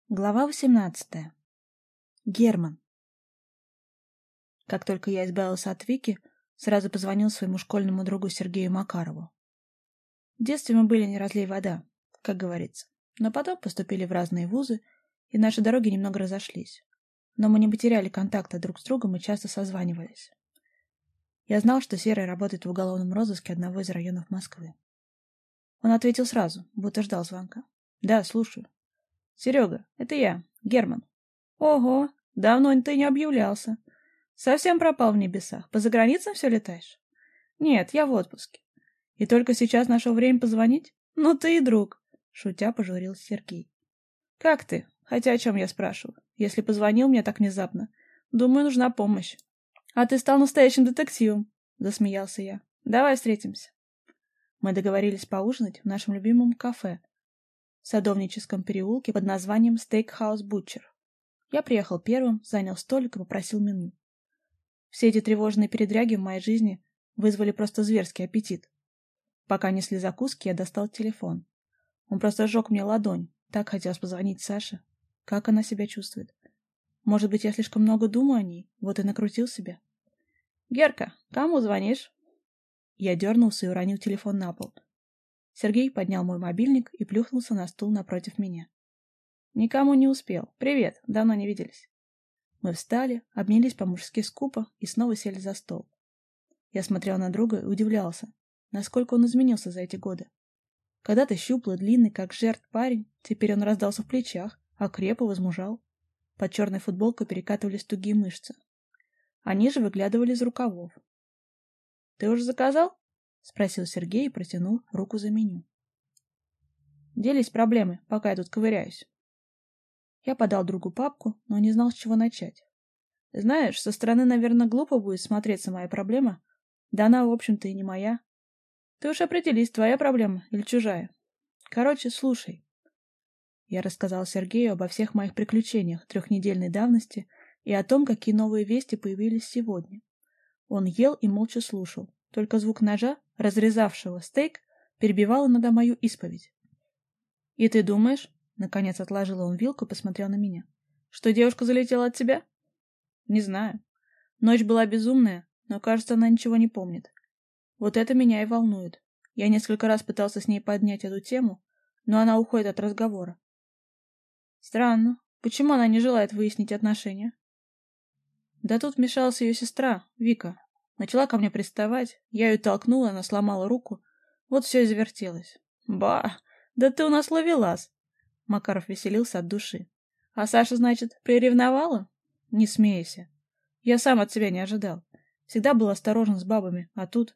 Глава 18. Герман. Как только я избавился от Вики, сразу позвонил своему школьному другу Сергею Макарову. В детстве мы были не разлей вода, как говорится, но потом поступили в разные вузы, и наши дороги немного разошлись. Но мы не потеряли контакта друг с другом и часто созванивались. Я знал, что Серый работает в уголовном розыске одного из районов Москвы. Он ответил сразу, будто ждал звонка. «Да, слушаю». «Серега, это я, Герман». «Ого, давно ты не объявлялся. Совсем пропал в небесах. По заграницам все летаешь?» «Нет, я в отпуске. И только сейчас нашел время позвонить? Ну ты и друг», — шутя пожурился Сергей. «Как ты? Хотя о чем я спрашиваю? Если позвонил мне так внезапно, думаю, нужна помощь». «А ты стал настоящим детективом», — засмеялся я. «Давай встретимся». Мы договорились поужинать в нашем любимом кафе в Садовническом переулке под названием Steakhouse Butcher. Я приехал первым, занял столик и попросил меню. Все эти тревожные передряги в моей жизни вызвали просто зверский аппетит. Пока несли закуски, я достал телефон. Он просто сжег мне ладонь. Так хотелось позвонить Саше. Как она себя чувствует? Может быть, я слишком много думаю о ней, вот и накрутил себя. «Герка, кому звонишь?» Я дернулся и уронил телефон на пол. Сергей поднял мой мобильник и плюхнулся на стул напротив меня. «Никому не успел. Привет, давно не виделись». Мы встали, обнялись по-мужски скупо и снова сели за стол. Я смотрел на друга и удивлялся, насколько он изменился за эти годы. Когда-то щуплый, длинный, как жертв парень, теперь он раздался в плечах, окреп и возмужал. Под черной футболкой перекатывались тугие мышцы. Они же выглядывали из рукавов. «Ты уже заказал?» — спросил Сергей и протянул руку за меню. «Делись проблемой, пока я тут ковыряюсь». Я подал другу папку, но не знал, с чего начать. Знаешь, со стороны, наверное, глупо будет смотреться моя проблема. Да она, в общем-то, и не моя. Ты уж определись, твоя проблема или чужая. Короче, слушай. Я рассказал Сергею обо всех моих приключениях трехнедельной давности и о том, какие новые вести появились сегодня. Он ел и молча слушал. Только звук ножа, разрезавшего стейк, перебивал иногда мою исповедь. «И ты думаешь?» — наконец отложил он вилку и посмотрел на меня. «Что девушка залетела от тебя?» «Не знаю. Ночь была безумная, но, кажется, она ничего не помнит. Вот это меня и волнует. Я несколько раз пытался с ней поднять эту тему, но она уходит от разговора». «Странно. Почему она не желает выяснить отношения?» «Да тут вмешалась ее сестра, Вика. Начала ко мне приставать, я ее толкнула, она сломала руку. Вот все и завертелось». «Ба! Да ты у нас ловелас!» Макаров веселился от души. «А Саша, значит, приревновала?» «Не смейся. Я сам от себя не ожидал. Всегда был осторожен с бабами, а тут...»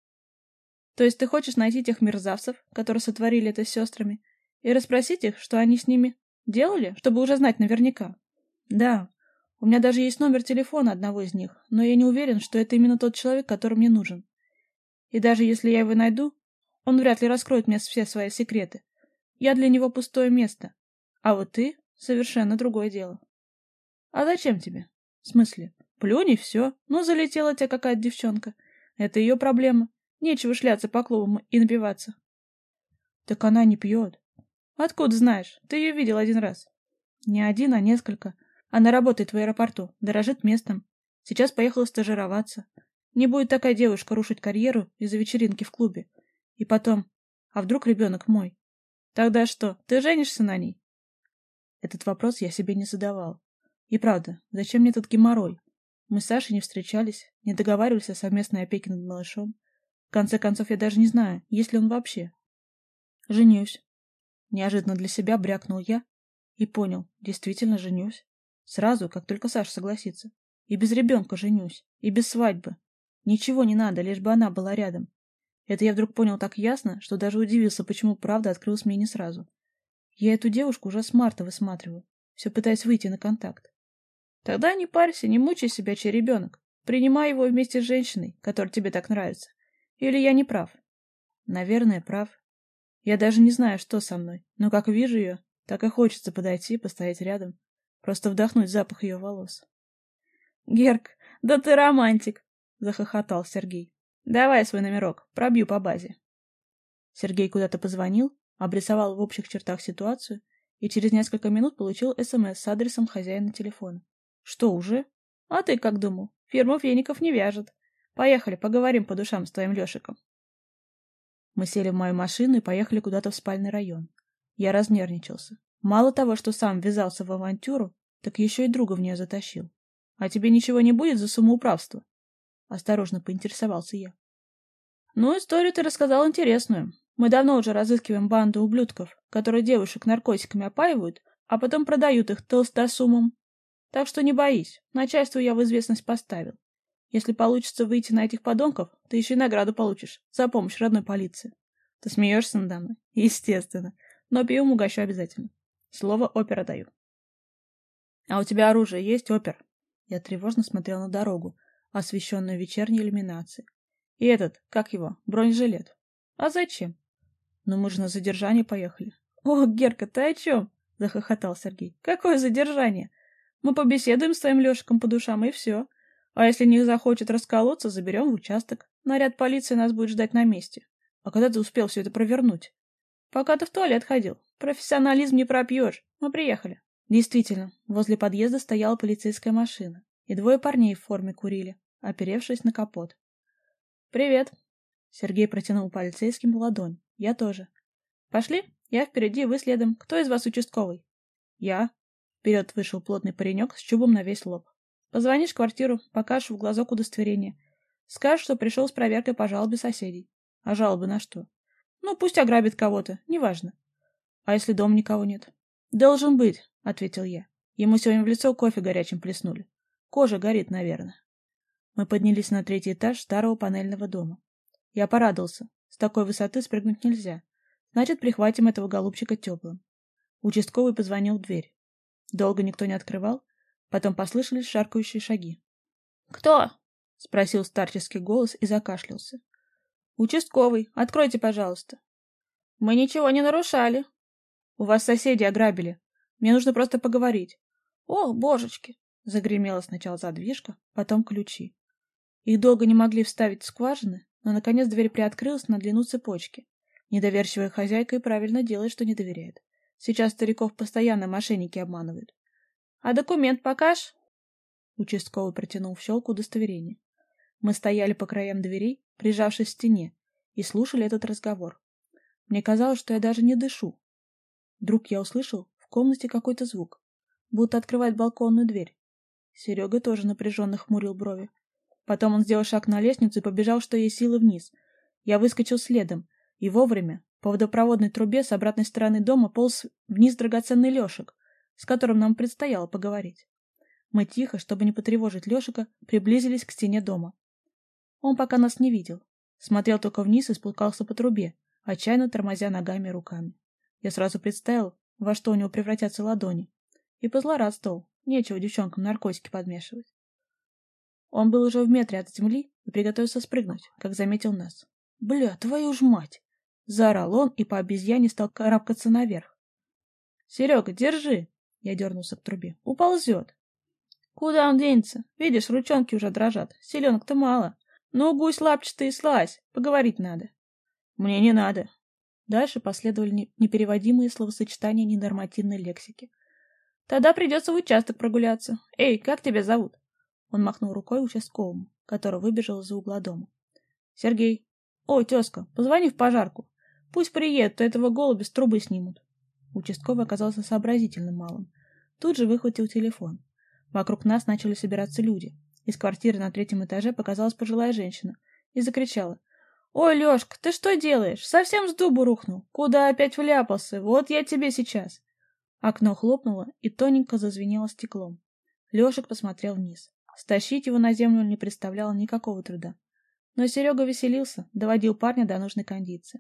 «То есть ты хочешь найти тех мерзавцев, которые сотворили это с сестрами, и расспросить их, что они с ними делали, чтобы уже знать наверняка?» «Да. У меня даже есть номер телефона одного из них, но я не уверен, что это именно тот человек, который мне нужен. И даже если я его найду, он вряд ли раскроет мне все свои секреты. Я для него пустое место. А вот ты — совершенно другое дело». «А зачем тебе?» «В смысле? Плюнь и все. Ну, залетела тебе какая-то девчонка. Это ее проблема. Нечего шляться по клубам и напиваться». «Так она не пьет». «Откуда знаешь? Ты ее видел один раз». «Не один, а несколько. Она работает в аэропорту, дорожит местом. Сейчас поехала стажироваться. Не будет такая девушка рушить карьеру из-за вечеринки в клубе. И потом, а вдруг ребенок мой? Тогда что, ты женишься на ней?» Этот вопрос я себе не задавал. И правда, зачем мне этот геморрой? Мы с Сашей не встречались, не договаривались о совместной опеке над малышом. В конце концов, я даже не знаю, есть ли он вообще. «Женюсь». Неожиданно для себя брякнул я и понял, действительно женюсь. Сразу, как только Саша согласится. И без ребенка женюсь, и без свадьбы. Ничего не надо, лишь бы она была рядом. Это я вдруг понял так ясно, что даже удивился, почему правда открылась мне не сразу. Я эту девушку уже с марта высматриваю, все пытаясь выйти на контакт. Тогда не парься, не мучай себя, чей ребенок. Принимай его вместе с женщиной, которая тебе так нравится. Или я не прав? Наверное, прав. Я даже не знаю, что со мной, но как вижу ее, так и хочется подойти, постоять рядом, просто вдохнуть запах ее волос. «Герк, да ты романтик!» — захохотал Сергей. «Давай свой номерок, пробью по базе». Сергей куда-то позвонил, обрисовал в общих чертах ситуацию и через несколько минут получил СМС с адресом хозяина телефона. Что, уже? А ты как думал? Фирма веников не вяжет. Поехали, поговорим по душам с твоим Лешиком. Мы сели в мою машину и поехали куда-то в спальный район. Я разнервничался. Мало того, что сам ввязался в авантюру, так еще и друга в нее затащил. А тебе ничего не будет за самоуправство? Осторожно поинтересовался я. Ну, историю ты рассказал интересную. Мы давно уже разыскиваем банду ублюдков, которые девушек наркотиками опаивают, а потом продают их толстосумам. Так что не боись, начальству я в известность поставил. Если получится выйти на этих подонков, ты еще и награду получишь за помощь родной полиции. Ты смеешься надо мной? Естественно. Но пивом угощу обязательно. Слово опера даю. А у тебя оружие есть, опер? Я тревожно смотрел на дорогу, освещенную вечерней иллюминацией. И этот, как его, бронежилет. А зачем? Ну мы же на задержание поехали. О, Герка, ты о чем? Захохотал Сергей. Какое задержание? Мы побеседуем с твоим Лешиком по душам, и все. А если не захочет расколоться, заберем в участок. Наряд полиции нас будет ждать на месте. А когда ты успел все это провернуть? Пока ты в туалет ходил. Профессионализм не пропьешь. Мы приехали. Действительно, возле подъезда стояла полицейская машина, и двое парней в форме курили, оперевшись на капот. «Привет!» Сергей протянул полицейским ладонь. «Я тоже». «Пошли? Я впереди, вы следом. Кто из вас участковый?» «Я». Вперед вышел плотный паренек с чубом на весь лоб. «Позвонишь в квартиру, покажешь в глазок удостоверение. Скажешь, что пришел с проверкой по жалобе соседей». «А жалобы на что?» «Ну, пусть ограбит кого-то, неважно». «А если дома никого нет?» «Должен быть», — ответил я. «Ему сегодня в лицо кофе горячим плеснули. Кожа горит, наверное». Мы поднялись на 3-й этаж старого панельного дома. Я порадовался. С такой высоты спрыгнуть нельзя. Значит, прихватим этого голубчика теплым. Участковый позвонил в дверь. Долго никто не открывал. Потом послышались шаркающие шаги. «Кто?» — спросил старческий голос и закашлялся. «Участковый, откройте, пожалуйста». «Мы ничего не нарушали». «У вас соседи ограбили. Мне нужно просто поговорить». «Ох, божечки!» — загремела сначала задвижка, потом ключи. Их долго не могли вставить в скважины, но, наконец, дверь приоткрылась на длину цепочки. Недоверчивая хозяйка и правильно делает, что не доверяет. Сейчас стариков постоянно мошенники обманывают. «А документ покажешь?» Участковый протянул в щелку удостоверение. Мы стояли по краям дверей, прижавшись к стене, и слушали этот разговор. Мне казалось, что я даже не дышу. Вдруг я услышал в комнате какой-то звук, будто открывает балконную дверь. Серега тоже напряженно хмурил брови. Потом он сделал шаг на лестницу и побежал, что есть силы, вниз. Я выскочил следом, и вовремя по водопроводной трубе с обратной стороны дома полз вниз драгоценный Лешек, с которым нам предстояло поговорить. Мы тихо, чтобы не потревожить Лешика, приблизились к стене дома. Он пока нас не видел. Смотрел только вниз и спускался по трубе, отчаянно тормозя ногами и руками. Я сразу представил, во что у него превратятся ладони. И позлорадствовал. Нечего девчонкам наркотики подмешивать. Он был уже в метре от земли и приготовился спрыгнуть, как заметил нас. «Бля, твою ж мать!» — заорал он и по обезьяне стал карабкаться наверх. «Серега, держи!» — я дернулся к трубе. «Уползет!» «Куда он денется? Видишь, ручонки уже дрожат. Селенок-то мало. Ну, гусь лапчатый, слазь. Поговорить надо». «Мне не надо». Дальше последовали непереводимые словосочетания ненормативной лексики. «Тогда придется в участок прогуляться. Эй, как тебя зовут?» Он махнул рукой участковому, который выбежал из-за угла дома. «Сергей. Ой, тезка, позвони в пожарку. Пусть приедут, то этого голубя с трубы снимут». Участковый оказался сообразительным малым. Тут же выхватил телефон. Вокруг нас начали собираться люди. Из квартиры на 3-м этаже показалась пожилая женщина и закричала: «Ой, Лешка, ты что делаешь? Совсем с дубу рухнул? Куда опять вляпался? Вот я тебе сейчас!» Окно хлопнуло и тоненько зазвенело стеклом. Лешек посмотрел вниз. Стащить его на землю не представляло никакого труда. Но Серега веселился, доводил парня до нужной кондиции.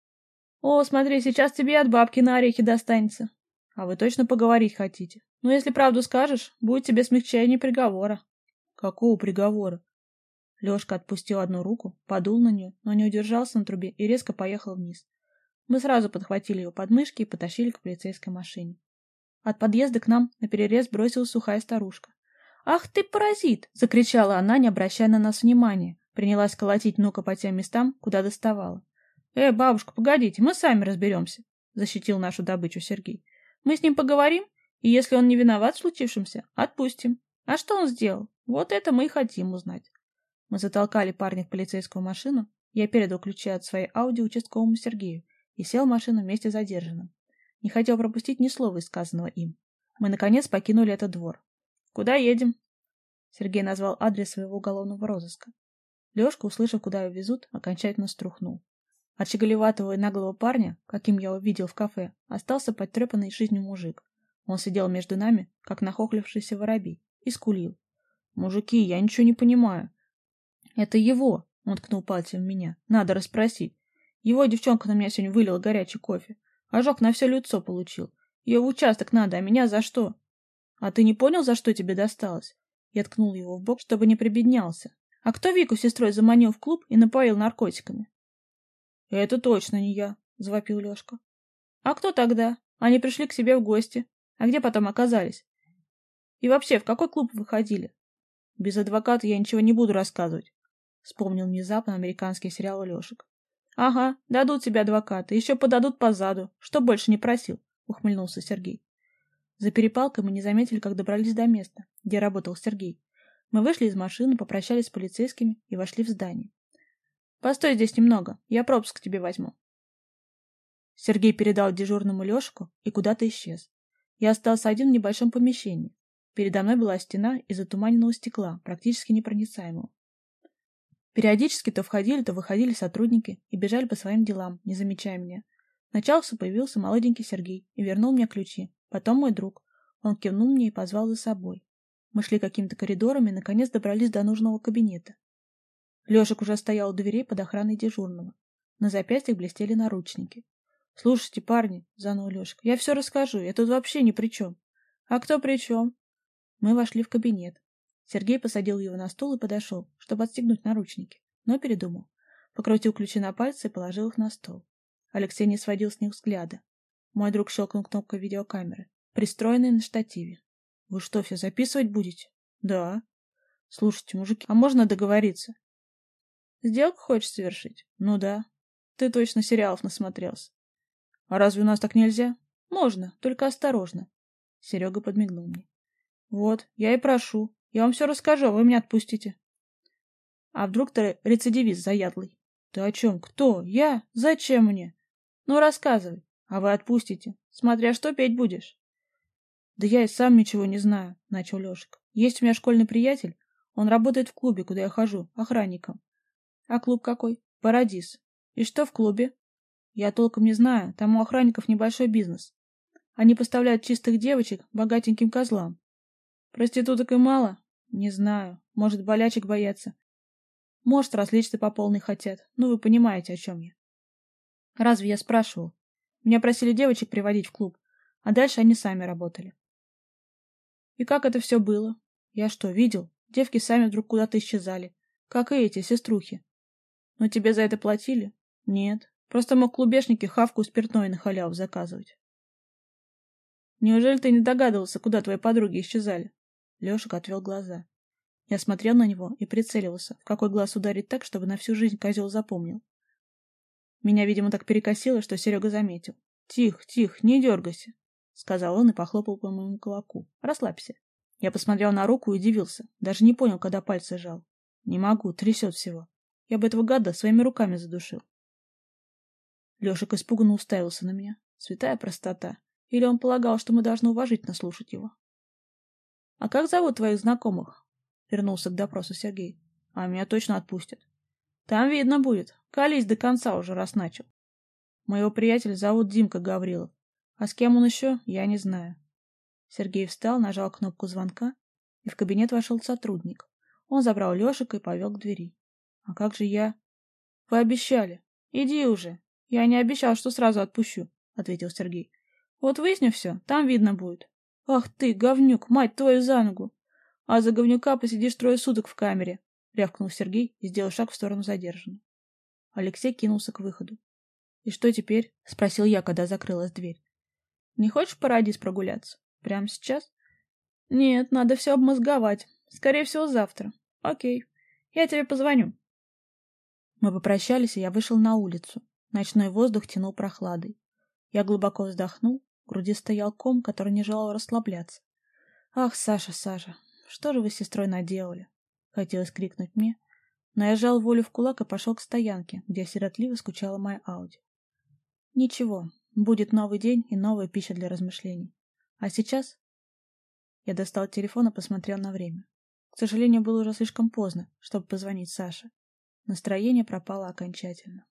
«О, смотри, сейчас тебе и от бабки на орехи достанется. А вы точно поговорить хотите? Но если правду скажешь, будет тебе смягчение приговора». «Какого приговора?» Лешка отпустил одну руку, подул на нее, но не удержался на трубе и резко поехал вниз. Мы сразу подхватили его подмышки и потащили к полицейской машине. От подъезда к нам наперерез бросилась сухая старушка. «Ах ты, паразит!» — закричала она, не обращая на нас внимания. Принялась колотить внука по тем местам, куда доставала. «Бабушка, погодите, мы сами разберемся», — защитил нашу добычу Сергей. Мы с ним поговорим, и если он не виноват в случившемся, отпустим. А что он сделал? Вот это мы и хотим узнать. Мы затолкали парня в полицейскую машину, я передал ключи от своей Ауди участковому Сергею и сел в машину вместе с задержанным. Не хотел пропустить ни слова из сказанного им. Мы, наконец, покинули этот двор. «Куда едем?» Сергей назвал адрес своего уголовного розыска. Лешка, услышав, куда его везут, окончательно струхнул. От щеголеватого и наглого парня, каким я увидел в кафе, остался подтрепанный жизнью мужик. Он сидел между нами, как нахохлившийся воробей, и скулил. «Мужики, я ничего не понимаю». «Это его!» — он ткнул пальцем в меня. «Надо расспросить. Его девчонка на меня сегодня вылила горячий кофе. Ожог на все лицо получил. Ее в участок надо, а меня за что?» «А ты не понял, за что тебе досталось?» Я ткнул его в бок, чтобы не прибеднялся. «А кто Вику с сестрой заманил в клуб и напоил наркотиками?» «Это точно не я», — завопил Лешка. «А кто тогда? Они пришли к себе в гости. А где потом оказались? И вообще, в какой клуб вы ходили?» «Без адвоката я ничего не буду рассказывать», — вспомнил внезапно американский сериал Лешек. «Ага, дадут тебе адвоката, еще подадут по заду. Что больше не просил?» — ухмыльнулся Сергей. За перепалкой мы не заметили, как добрались до места, где работал Сергей. Мы вышли из машины, попрощались с полицейскими и вошли в здание. «Постой здесь немного, я пропуск тебе возьму». Сергей передал дежурному Лешку и куда-то исчез. Я остался один в небольшом помещении. Передо мной была стена из затуманенного стекла, практически непроницаемого. Периодически то входили, то выходили сотрудники и бежали по своим делам, не замечая меня. Сначала появился молоденький Сергей и вернул мне ключи. Потом мой друг. Он кивнул мне и позвал за собой. Мы шли какими-то коридорами и, наконец, добрались до нужного кабинета. Лешек уже стоял у дверей под охраной дежурного. На запястьях блестели наручники. «Слушайте, парни», — заныл Лешек, — «я все расскажу, я тут вообще ни при чем». «А кто при чем?» Мы вошли в кабинет. Сергей посадил его на стул и подошел, чтобы отстегнуть наручники, но передумал. Покрутил ключи на пальцы и положил их на стол. Алексей не сводил с них взгляда. Мой друг щелкнул кнопкой видеокамеры, пристроенной на штативе. «Вы что, все записывать будете?» «Да». «Слушайте, мужики, а можно договориться?» «Сделку хочешь совершить?» «Ну да». «Ты точно сериалов насмотрелся». «А разве у нас так нельзя?» «Можно, только осторожно». Серега подмигнул мне. «Вот, я и прошу. Я вам все расскажу, а вы меня отпустите». «А вдруг ты рецидивист заядлый?» «Ты о чем? Кто? Я? Зачем мне?» «Ну, рассказывай. А вы отпустите. Смотря что петь будешь». «Да я и сам ничего не знаю», — начал Лешек. «Есть у меня школьный приятель. Он работает в клубе, куда я хожу, охранником». «А клуб какой?» «Парадис». «И что в клубе?» «Я толком не знаю. Там у охранников небольшой бизнес. Они поставляют чистых девочек богатеньким козлам». «Проституток и мало?» «Не знаю. Может, болячек боятся. Может, развлечься по полной хотят. Ну, вы понимаете, о чем я». «Разве я спрашивал? Меня просили девочек приводить в клуб, а дальше они сами работали». «И как это все было?» «Я что, видел? Девки сами вдруг куда-то исчезали. Как и эти, сеструхи». «Но тебе за это платили?» «Нет. Просто мог клубешники хавку спиртное на халяву заказывать». «Неужели ты не догадывался, куда твои подруги исчезали?» Лешек отвел глаза. Я смотрел на него и прицеливался, в какой глаз ударить так, чтобы на всю жизнь козел запомнил. Меня, видимо, так перекосило, что Серега заметил. «Тихо, тихо, не дергайся», — сказал он и похлопал по моему кулаку. «Расслабься». Я посмотрел на руку и удивился. Даже не понял, когда пальцы жал. Не могу, трясет всего. Я бы этого гада своими руками задушил. Лешек испуганно уставился на меня. Святая простота. Или он полагал, что мы должны уважительно слушать его? — А как зовут твоих знакомых? — вернулся к допросу Сергей. — А меня точно отпустят. — Там видно будет. Колись до конца уже, раз начал. Моего приятеля зовут Димка Гаврилов. А с кем он еще, я не знаю. Сергей встал, нажал кнопку звонка, и в кабинет вошел сотрудник. Он забрал Лешика и повел к двери. — А как же я? — Вы обещали. Иди уже. Я не обещал, что сразу отпущу, — ответил Сергей. — Вот выясню все, там видно будет. — Ах ты, говнюк, мать твою за ногу! А за говнюка посидишь 3 суток в камере, — рявкнул Сергей и сделал шаг в сторону задержанного. Алексей кинулся к выходу. — И что теперь? — спросил я, когда закрылась дверь. — Не хочешь в Парадис прогуляться? Прямо сейчас? — Нет, надо все обмозговать. Скорее всего, завтра. Окей. Я тебе позвоню. Мы попрощались, и я вышел на улицу. Ночной воздух тянул прохладой. Я глубоко вздохнул, В груди стоял ком, который не желал расслабляться. «Ах, Саша, Саша, что же вы с сестрой наделали?» Хотелось крикнуть мне, но я сжал волю в кулак и пошел к стоянке, где сиротливо скучала моя Ауди. Ничего, будет новый день и новая пища для размышлений. А сейчас... Я достал телефон и посмотрел на время. К сожалению, было уже слишком поздно, чтобы позвонить Саше. Настроение пропало окончательно.